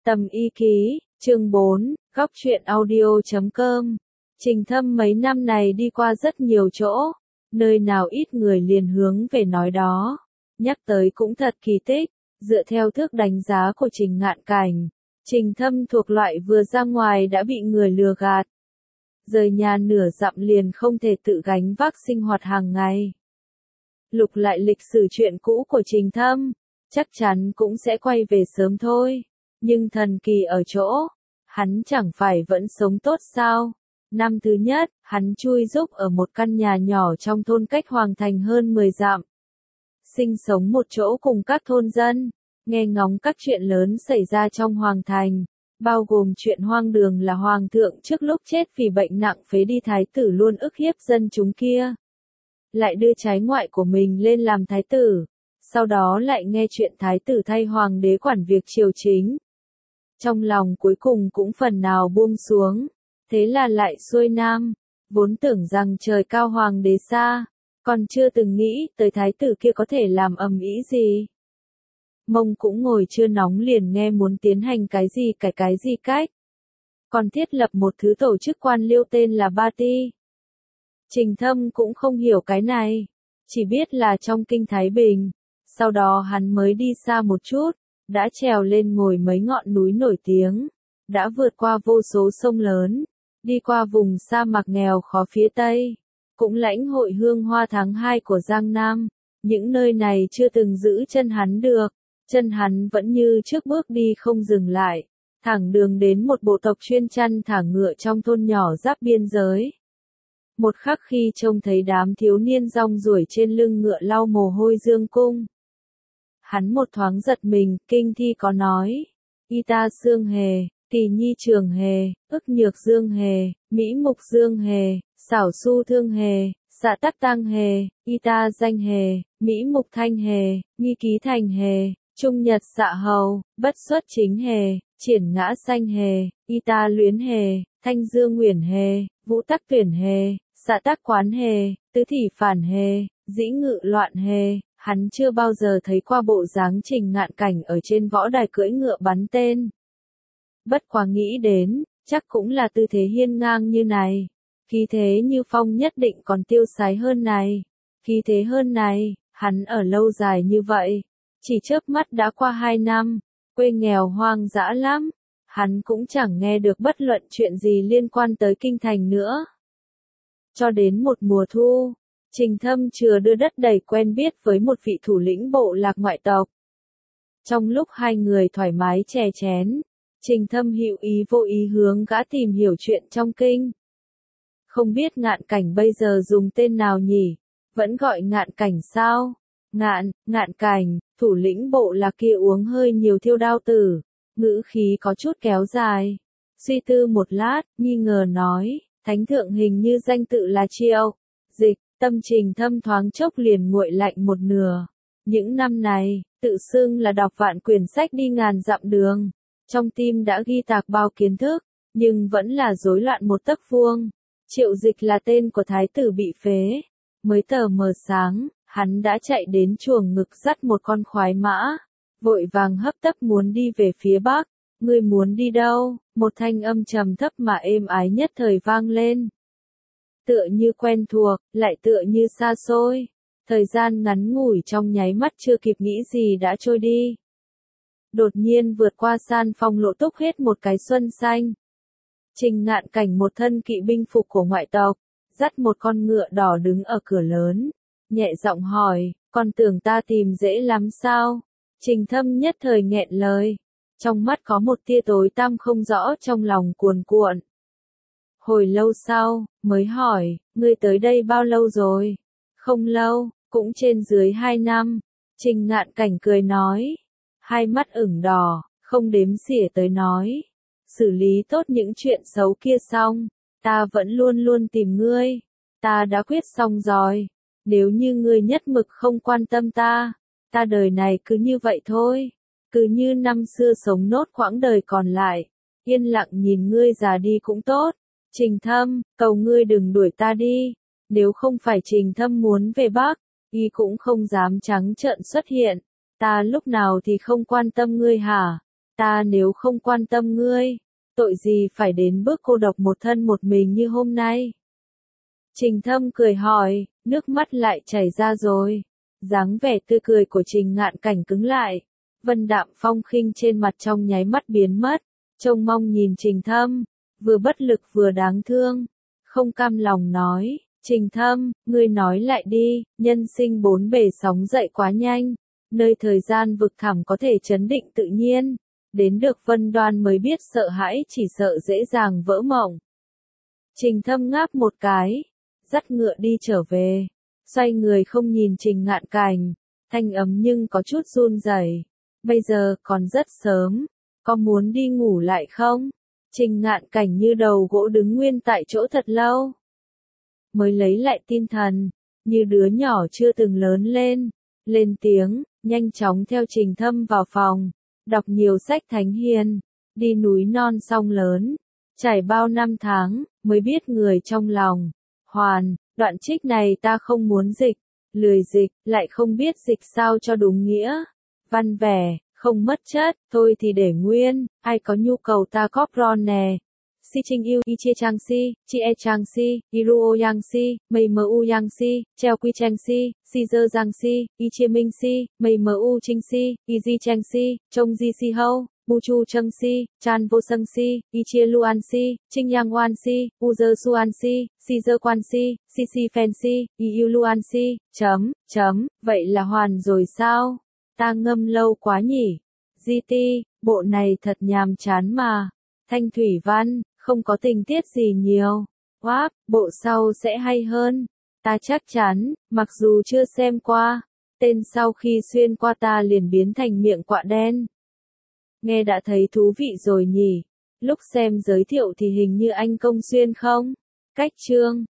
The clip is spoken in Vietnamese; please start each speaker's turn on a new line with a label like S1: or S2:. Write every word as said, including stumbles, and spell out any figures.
S1: Tầm y ký, chương bốn, góc truyện audio chấm com. Trình Thâm mấy năm này đi qua rất nhiều chỗ, nơi nào ít người liền hướng về nói đó. Nhắc tới cũng thật kỳ tích, dựa theo thước đánh giá của Trình Ngạn Cảnh, Trình Thâm thuộc loại vừa ra ngoài đã bị người lừa gạt. Rời nhà nửa dặm liền không thể tự gánh vác sinh hoạt hàng ngày. Lục lại lịch sử chuyện cũ của Trình Thâm, chắc chắn cũng sẽ quay về sớm thôi. Nhưng thần kỳ ở chỗ, hắn chẳng phải vẫn sống tốt sao? Năm thứ nhất, hắn chui rúc ở một căn nhà nhỏ trong thôn cách Hoàng Thành hơn mười dặm. Sinh sống một chỗ cùng các thôn dân, nghe ngóng các chuyện lớn xảy ra trong Hoàng Thành, bao gồm chuyện hoang đường là Hoàng thượng trước lúc chết vì bệnh nặng phế đi thái tử luôn ức hiếp dân chúng kia. Lại đưa trái ngoại của mình lên làm thái tử, sau đó lại nghe chuyện thái tử thay hoàng đế quản việc triều chính. Trong lòng cuối cùng cũng phần nào buông xuống, thế là lại xuôi nam, vốn tưởng rằng trời cao hoàng đế xa, còn chưa từng nghĩ tới thái tử kia có thể làm ầm ĩ gì. Mông cũng ngồi chưa nóng liền nghe muốn tiến hành cái gì cái cái gì cách. Còn thiết lập một thứ tổ chức quan liêu tên là Ba Ti. Trình Thâm cũng không hiểu cái này, chỉ biết là trong kinh Thái Bình, sau đó hắn mới đi xa một chút. Đã trèo lên ngồi mấy ngọn núi nổi tiếng, đã vượt qua vô số sông lớn, đi qua vùng sa mạc nghèo khó phía Tây, cũng lãnh hội hương hoa tháng hai của Giang Nam. Những nơi này chưa từng giữ chân hắn được, chân hắn vẫn như trước bước đi không dừng lại, thẳng đường đến một bộ tộc chuyên chăn thả ngựa trong thôn nhỏ giáp biên giới. Một khắc khi trông thấy đám thiếu niên rong ruổi trên lưng ngựa lau mồ hôi dương cung, hắn một thoáng giật mình. Kinh thi có nói, y ta xương hề, tỷ nhi trường hề, ức nhược dương hề, mỹ mục dương hề, xảo su thương hề, xạ tắc tăng hề, y ta danh hề, mỹ mục thanh hề, nghi ký thành hề, trung nhật xạ hầu, bất xuất chính hề, triển ngã xanh hề, y ta luyến hề, thanh dương nguyền hề, vũ tắc tuyển hề, xạ tắc quán hề, tứ thị phản hề, dĩ ngự loạn hề. Hắn chưa bao giờ thấy qua bộ dáng Trình Ngạn Cảnh ở trên võ đài cưỡi ngựa bắn tên. Bất quá nghĩ đến, chắc cũng là tư thế hiên ngang như này. Khí thế như phong nhất định còn tiêu sái hơn này. Khí thế hơn này, hắn ở lâu dài như vậy. Chỉ chớp mắt đã qua hai năm, quê nghèo hoang dã lắm. Hắn cũng chẳng nghe được bất luận chuyện gì liên quan tới kinh thành nữa. Cho đến một mùa thu, Trình Thâm chừa đưa đất đầy quen biết với một vị thủ lĩnh bộ lạc ngoại tộc. Trong lúc hai người thoải mái chè chén, Trình Thâm hữu ý vô ý hướng gã tìm hiểu chuyện trong kinh. Không biết Ngạn Cảnh bây giờ dùng tên nào nhỉ? Vẫn gọi Ngạn Cảnh sao? Ngạn, Ngạn Cảnh, thủ lĩnh bộ lạc kia uống hơi nhiều thiêu đao tử, ngữ khí có chút kéo dài. Suy tư một lát, nghi ngờ nói, thánh thượng hình như danh tự là Triệu Dịch. Tâm Trình Thâm thoáng chốc liền nguội lạnh một nửa. Những năm này, tự xưng là đọc vạn quyển sách đi ngàn dặm đường. Trong tim đã ghi tạc bao kiến thức, nhưng vẫn là rối loạn một tấc vuông. Triệu Dịch là tên của thái tử bị phế. Mới tờ mờ sáng, hắn đã chạy đến chuồng ngực dắt một con khoái mã. Vội vàng hấp tấp muốn đi về phía bắc. Ngươi muốn đi đâu? Một thanh âm trầm thấp mà êm ái nhất thời vang lên. Tựa như quen thuộc, lại tựa như xa xôi. Thời gian ngắn ngủi trong nháy mắt chưa kịp nghĩ gì đã trôi đi. Đột nhiên vượt qua san phong lộ túc hết một cái xuân xanh. Trình Ngạn Cảnh một thân kỵ binh phục của ngoại tộc, dắt một con ngựa đỏ đứng ở cửa lớn. Nhẹ giọng hỏi, con tưởng ta tìm dễ lắm sao? Trình Thâm nhất thời nghẹn lời. Trong mắt có một tia tối tăm không rõ trong lòng cuồn cuộn. Hồi lâu sau, mới hỏi, ngươi tới đây bao lâu rồi? Không lâu, cũng trên dưới hai năm. Trình Ngạn Cảnh cười nói. Hai mắt ửng đỏ, không đếm xỉa tới nói. Xử lý tốt những chuyện xấu kia xong, ta vẫn luôn luôn tìm ngươi. Ta đã quyết xong rồi. Nếu như ngươi nhất mực không quan tâm ta, ta đời này cứ như vậy thôi. Cứ như năm xưa sống nốt quãng đời còn lại. Yên lặng nhìn ngươi già đi cũng tốt. Trình Thâm, cầu ngươi đừng đuổi ta đi. Nếu không phải Trình Thâm muốn về Bắc, y cũng không dám trắng trợn xuất hiện. Ta lúc nào thì không quan tâm ngươi hả? Ta nếu không quan tâm ngươi, tội gì phải đến bước cô độc một thân một mình như hôm nay? Trình Thâm cười hỏi, nước mắt lại chảy ra rồi. Dáng vẻ tươi cười của Trình Ngạn Cảnh cứng lại. Vân đạm phong khinh trên mặt trong nháy mắt biến mất. Trông mong nhìn Trình Thâm, vừa bất lực vừa đáng thương. Không cam lòng nói, Trình Thâm, ngươi nói lại đi, nhân sinh bốn bề sóng dậy quá nhanh. Nơi thời gian vực thẳm có thể chấn định tự nhiên. Đến được Vân Đoan mới biết sợ hãi chỉ sợ dễ dàng vỡ mộng. Trình Thâm ngáp một cái, dắt ngựa đi trở về, xoay người không nhìn Trình Ngạn Cảnh, thanh ấm nhưng có chút run rẩy. Bây giờ còn rất sớm, có muốn đi ngủ lại không? Trình Ngạn Cảnh như đầu gỗ đứng nguyên tại chỗ thật lâu, mới lấy lại tinh thần, như đứa nhỏ chưa từng lớn lên, lên tiếng, nhanh chóng theo Trình Thâm vào phòng, đọc nhiều sách thánh hiền, đi núi non sông lớn, trải bao năm tháng, mới biết người trong lòng. Hoàn, đoạn trích này ta không muốn dịch, lười dịch, lại không biết dịch sao cho đúng nghĩa. Văn vẻ, không mất chất, thôi thì để nguyên, ai có nhu cầu ta cóp ron nè. Si Trinh yêu y chia trang si, chi e trang si, iruo yang si, mây mờ u yang si, treo quy trang si, si dơ giang si, y chia minh si, mây mờ u trinh si, y di trang si, trông di si hâu. Bu chu trâng si, chan vô sâng si, y chia luan si, trinh yang oan si, u dơ suan si, si dơ quan si, si si phen si, y yêu luan si, chấm, chấm, vậy là hoàn rồi sao? Ta ngâm lâu quá nhỉ? Di ti, bộ này thật nhàm chán mà. Thanh thủy văn, không có tình tiết gì nhiều. Wow, bộ sau sẽ hay hơn. Ta chắc chắn, mặc dù chưa xem qua, tên sau khi xuyên qua ta liền biến thành miệng quạ đen. Nghe đã thấy thú vị rồi nhỉ? Lúc xem giới thiệu thì hình như anh Công Xuyên không? Cách chương